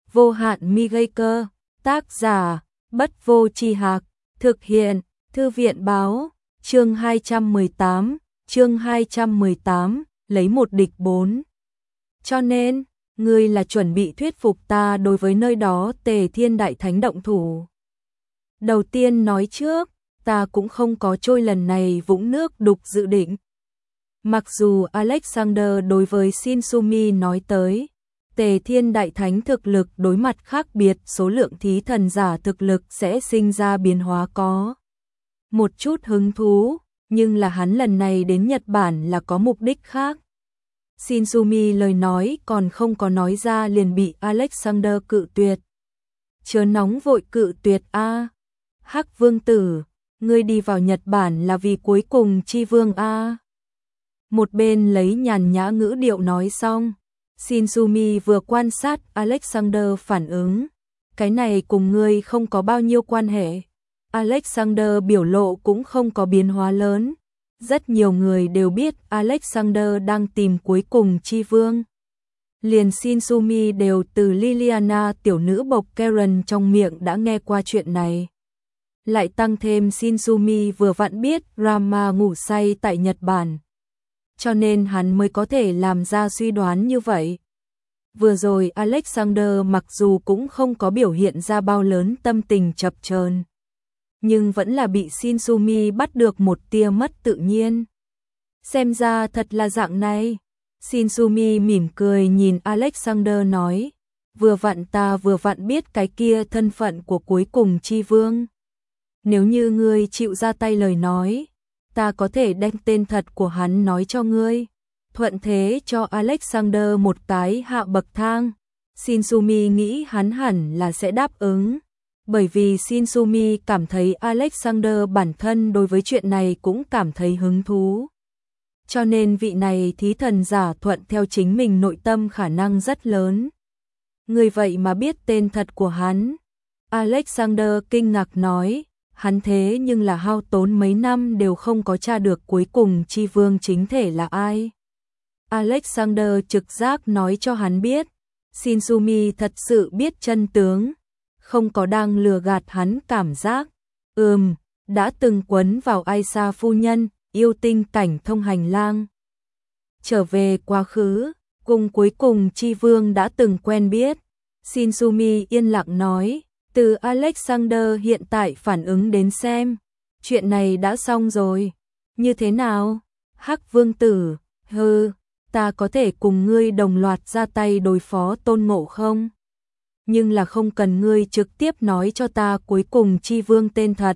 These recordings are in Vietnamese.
Vô hạn mi gây cơ, tác giả, Bất Vô Tri Hạc, thực hiện, Thư viện báo, chương 218, lấy một địch 4. Cho nên, ngươi là chuẩn bị thuyết phục ta đối với nơi đó Tề Thiên Đại Thánh động thủ. Đầu tiên nói trước, ta cũng không có trôi lần này vũng nước đục dự định. Mặc dù Alexander đối với Shinsumi nói tới, Tề Thiên Đại Thánh thực lực đối mặt khác biệt, số lượng thí thần giả thực lực sẽ sinh ra biến hóa có một chút hứng thú, nhưng là hắn lần này đến Nhật Bản là có mục đích khác. Shinsumi lời nói còn không có nói ra liền bị Alexander cự tuyệt. Chớ nóng vội cự tuyệt a. Hắc Vương tử, ngươi đi vào Nhật Bản là vì cuối cùng chi vương a. Một bên lấy nhàn nhã ngữ điệu nói xong, Shinsumi vừa quan sát Alexander phản ứng, cái này cùng ngươi không có bao nhiêu quan hệ. Alexander biểu lộ cũng không có biến hóa lớn. Rất nhiều người đều biết Alexander đang tìm cuối cùng chi vương. Liền Shinsumi đều từ Liliana tiểu nữ bộc Karen trong miệng đã nghe qua chuyện này. Lại tăng thêm Shinsumi vừa vặn biết Rama ngủ say tại Nhật Bản. Cho nên hắn mới có thể làm ra suy đoán như vậy. Vừa rồi Alexander mặc dù cũng không có biểu hiện ra bao lớn tâm tình chập chờn, nhưng vẫn là bị Shinsumi bắt được một tia mất tự nhiên. Xem ra thật là dạng này. Shinsumi mỉm cười nhìn Alexander nói, ta vừa vặn biết cái kia thân phận của cuối cùng chi vương. Nếu như ngươi chịu ra tay lời nói, ta có thể đem tên thật của hắn nói cho ngươi. Thuận thế cho Alexander một cái hạ bậc thang. Shinsumi nghĩ hắn hẳn là sẽ đáp ứng. Bởi vì Shinsumi cảm thấy Alexander bản thân đối với chuyện này cũng cảm thấy hứng thú. Cho nên vị này thí thần giả thuận theo chính mình nội tâm khả năng rất lớn. Người vậy mà biết tên thật của hắn. Alexander kinh ngạc nói, hắn thế nhưng là hao tốn mấy năm đều không có tra được cuối cùng chi vương chính thể là ai. Alexander trực giác nói cho hắn biết, Shinsumi thật sự biết chân tướng. Không có đang lừa gạt hắn cảm giác. Đã từng quấn vào Aisa phu nhân, yêu tinh cảnh thông hành lang. Trở về quá khứ, cùng cuối cùng chi vương đã từng quen biết. Shinsumi yên lặng nói, từ Alexander hiện tại phản ứng đến xem, chuyện này đã xong rồi. Như thế nào? Hắc Vương tử, ta có thể cùng ngươi đồng loạt ra tay đối phó Tôn Ngộ không? Nhưng là không cần ngươi trực tiếp nói cho ta cuối cùng chi vương tên thật.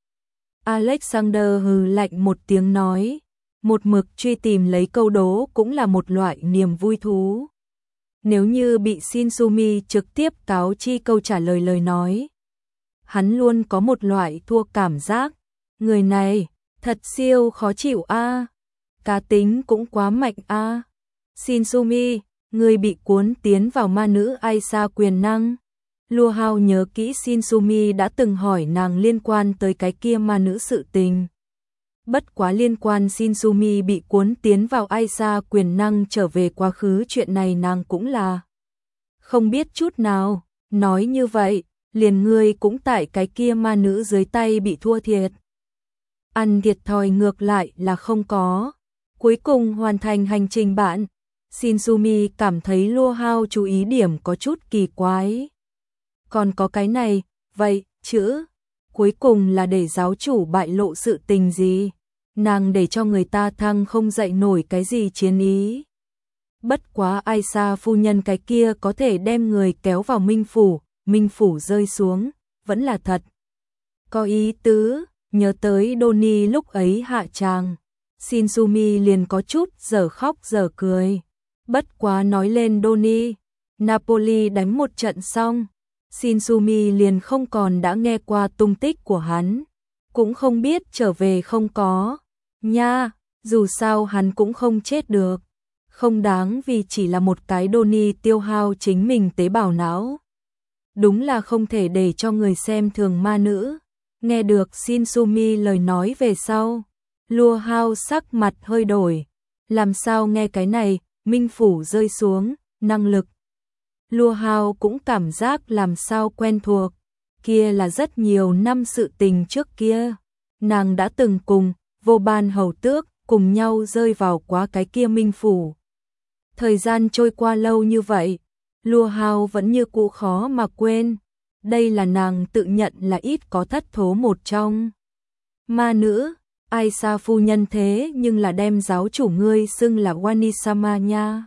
Alexander hừ lạnh một tiếng nói, một mực truy tìm lấy câu đố cũng là một loại niềm vui thú. Nếu như bị Shinsumi trực tiếp cáo chi câu trả lời lời nói, hắn luôn có một loại thua cảm giác, người này thật siêu khó chịu a, cá tính cũng quá mạnh a. Shinsumi, người bị cuốn tiến vào ma nữ Aisa quyền năng. Lua Hao nhớ kỹ Shinsumi đã từng hỏi nàng liên quan tới cái kia ma nữ sự tình. Bất quá liên quan Shinsumi bị cuốn tiến vào Aisa quyền năng trở về quá khứ chuyện này nàng cũng là không biết chút nào. Nói như vậy, liền ngươi cũng tại cái kia ma nữ dưới tay bị thua thiệt. Ăn thiệt thòi ngược lại là không có. Cuối cùng hoàn thành hành trình bạn. Shinsumi cảm thấy Lua Hao chú ý điểm có chút kỳ quái. Còn có cái này, vậy, chữ, cuối cùng là để giáo chủ bại lộ sự tình gì? Nàng để cho người ta thăng không dậy nổi cái gì chiến ý. Bất quá Aisa phu nhân cái kia có thể đem người kéo vào minh phủ rơi xuống, vẫn là thật. Có ý tứ, nhớ tới Donnie lúc ấy hạ tràng. Shinsumi liền có chút giờ khóc giờ cười. Bất quá nói lên Donnie, Napoli đánh một trận xong, Shinsumi liền không còn đã nghe qua tung tích của hắn, cũng không biết trở về không có. Nha, dù sao hắn cũng không chết được, không đáng vì chỉ là một cái Donnie tiêu hao chính mình tế bào não. Đúng là không thể để cho người xem thường ma nữ. Nghe được Shinsumi lời nói về sau, Lua Hao sắc mặt hơi đổi. Làm sao nghe cái này, minh phủ rơi xuống, năng lực. Lua Hao cũng cảm giác làm sao quen thuộc, kia là rất nhiều năm sự tình trước kia. Nàng đã từng cùng Vô Ban hầu tước cùng nhau rơi vào quá cái kia minh phủ. Thời gian trôi qua lâu như vậy, Lua Hao vẫn như cũ khó mà quên. Đây là nàng tự nhận là ít có thất thố một trong. Ma nữ, Aisa phu nhân thế nhưng là đem giáo chủ ngươi xưng là Wanisama nha.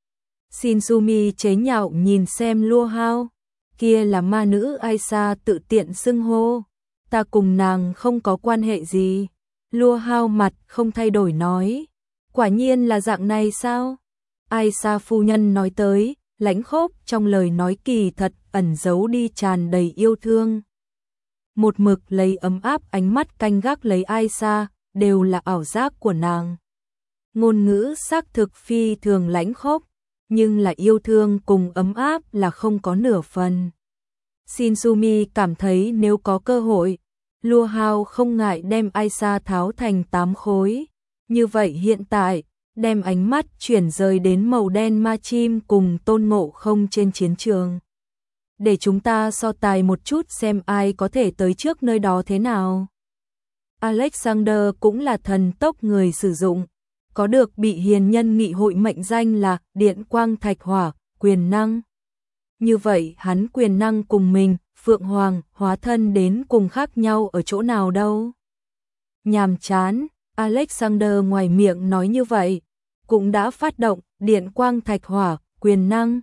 Shinsumi chế nhạo nhìn xem Lua Hao, kia là ma nữ Aisa tự tiện xưng hô, ta cùng nàng không có quan hệ gì. Lua Hao mặt không thay đổi nói, quả nhiên là dạng này sao? Aisa phu nhân nói tới, lãnh khốc trong lời nói kỳ thật ẩn giấu đi tràn đầy yêu thương. Một mực lấy ấm áp ánh mắt canh gác lấy Aisa, đều là ảo giác của nàng. Ngôn ngữ xác thực phi thường lãnh khốc, nhưng là yêu thương cùng ấm áp là không có nửa phần. Shinsumi cảm thấy nếu có cơ hội, Lua Hao không ngại đem Aisa tháo thành 8 khối. Như vậy hiện tại, đem ánh mắt chuyển rời đến màu đen ma chim cùng Tôn Ngộ Không trên chiến trường. Để chúng ta so tài một chút xem ai có thể tới trước nơi đó thế nào. Alexander cũng là thần tốc người sử dụng, có được bị hiền nhân nghị hội mệnh danh là Điện Quang Thạch Hỏa, quyền năng. Như vậy hắn quyền năng cùng mình, Phượng Hoàng, hóa thân đến cùng khác nhau ở chỗ nào đâu. Nhàm chán, Alexander ngoài miệng nói như vậy, cũng đã phát động Điện Quang Thạch Hỏa, quyền năng.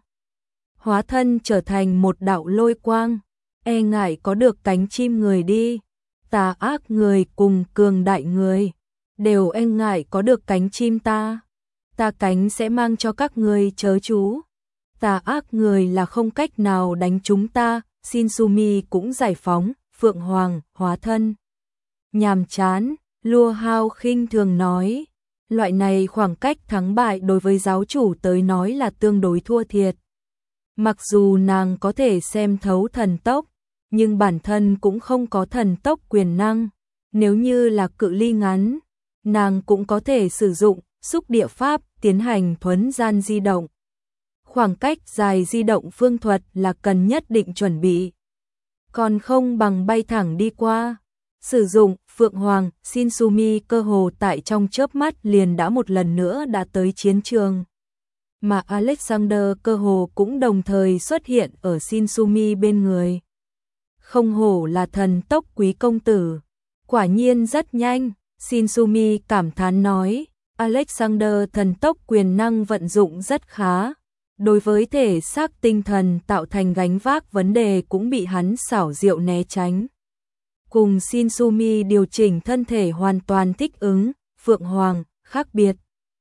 Hóa thân trở thành một đạo lôi quang, e ngại có được cánh chim người đi. Tà ác người cùng cường đại người, đều e ngại có được cánh chim ta. Ta cánh sẽ mang cho các người chớ chú. Tà ác người là không cách nào đánh chúng ta. Shinsumi cũng giải phóng, Phượng Hoàng, hóa thân. Nhàm chán, Lua Hao khinh thường nói. Loại này khoảng cách thắng bại đối với giáo chủ tới nói là tương đối thua thiệt. Mặc dù nàng có thể xem thấu thần tốc, nhưng bản thân cũng không có thần tốc quyền năng. Nếu như là cự ly ngắn, nàng cũng có thể sử dụng xúc địa pháp tiến hành thuấn gian di động. Khoảng cách dài di động phương thuật là cần nhất định chuẩn bị, còn không bằng bay thẳng đi qua. Sử dụng Phượng Hoàng, Shinsumi cơ hồ tại trong chớp mắt liền đã một lần nữa đã tới chiến trường. Mà Alexander cơ hồ cũng đồng thời xuất hiện ở Shinsumi bên người. Không hổ là thần tốc quý công tử, quả nhiên rất nhanh, Shinsumi cảm thán nói. Alexander thần tốc quyền năng vận dụng rất khá. Đối với thể xác tinh thần tạo thành gánh vác vấn đề cũng bị hắn xảo diệu né tránh. Cùng Shinsumi điều chỉnh thân thể hoàn toàn thích ứng, Phượng Hoàng, khác biệt.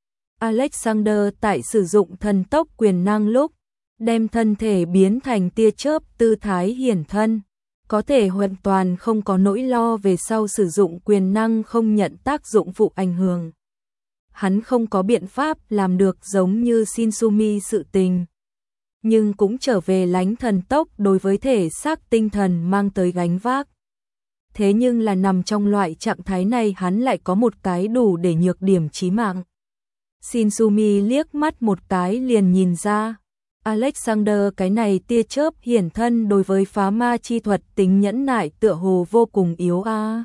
Alexander tại sử dụng thần tốc quyền năng lúc, đem thân thể biến thành tia chớp tư thái hiển thân, có thể hoàn toàn không có nỗi lo về sau sử dụng quyền năng không nhận tác dụng phụ ảnh hưởng. Hắn không có biện pháp làm được giống như Shinsumi sự tình, nhưng cũng trở về lánh thần tốc đối với thể xác tinh thần mang tới gánh vác. Thế nhưng là nằm trong loại trạng thái này hắn lại có một cái đủ để nhược điểm chí mạng. Shinsumi liếc mắt một cái liền nhìn ra, Alexander cái này tia chớp hiển thân đối với phá ma chi thuật tính nhẫn nại tựa hồ vô cùng yếu a.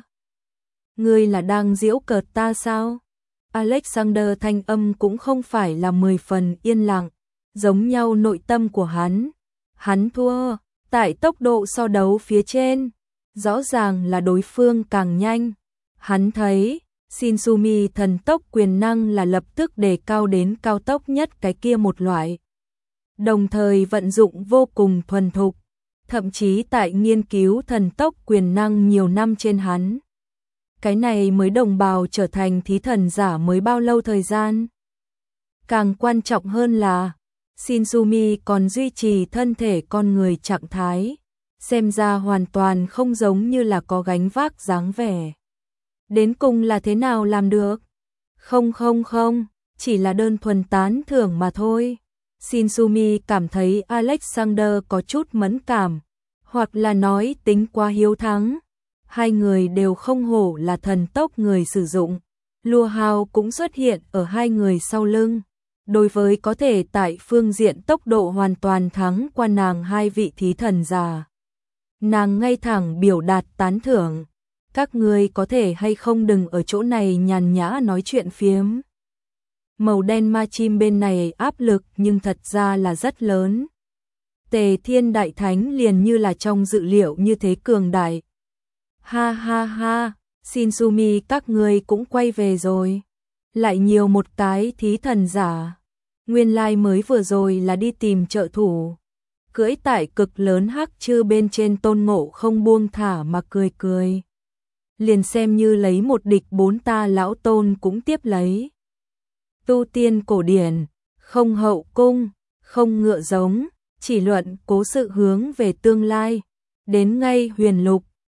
Ngươi là đang giễu cợt ta sao? Alexander thanh âm cũng không phải là 10 phần yên lặng, giống nhau nội tâm của hắn. Hắn thua, tại tốc độ so đấu phía trên, rõ ràng là đối phương càng nhanh. Hắn thấy, Shinsumi thần tốc quyền năng là lập tức đề cao đến cao tốc nhất cái kia một loại. Đồng thời vận dụng vô cùng thuần thục, thậm chí tại nghiên cứu thần tốc quyền năng nhiều năm trên hắn. Cái này mới đồng bào trở thành thí thần giả mới bao lâu thời gian. Càng quan trọng hơn là, Shinsumi còn duy trì thân thể con người trạng thái, xem ra hoàn toàn không giống như là có gánh vác dáng vẻ. Đến cùng là thế nào làm được? Không, chỉ là đơn thuần tán thưởng mà thôi. Shinsumi cảm thấy Alexander có chút mẫn cảm, hoặc là nói tính quá hiếu thắng. Hai người đều không hổ là thần tốc người sử dụng. Lua Hao cũng xuất hiện ở hai người sau lưng. Đối với có thể tại phương diện tốc độ hoàn toàn thắng qua nàng hai vị thí thần già. Nàng ngay thẳng biểu đạt tán thưởng, các ngươi có thể hay không đừng ở chỗ này nhàn nhã nói chuyện phiếm. Màu đen ma chim bên này áp lực nhưng thật ra là rất lớn. Tề Thiên Đại Thánh liền như là trong dự liệu như thế cường đại. Ha ha ha, Shinsumi các ngươi cũng quay về rồi. Lại nhiều một cái thí thần giả. Nguyên lai mới vừa rồi là đi tìm trợ thủ. Cưỡi tại cực lớn hắc chư bên trên Tôn Ngộ không buông thả mà cười cười. Liền xem như lấy một địch bốn ta lão Tôn cũng tiếp lấy. Tu tiên cổ điển, không hậu cung, không ngựa giống, chỉ luận cố sự hướng về tương lai. Đến ngay huyền lục,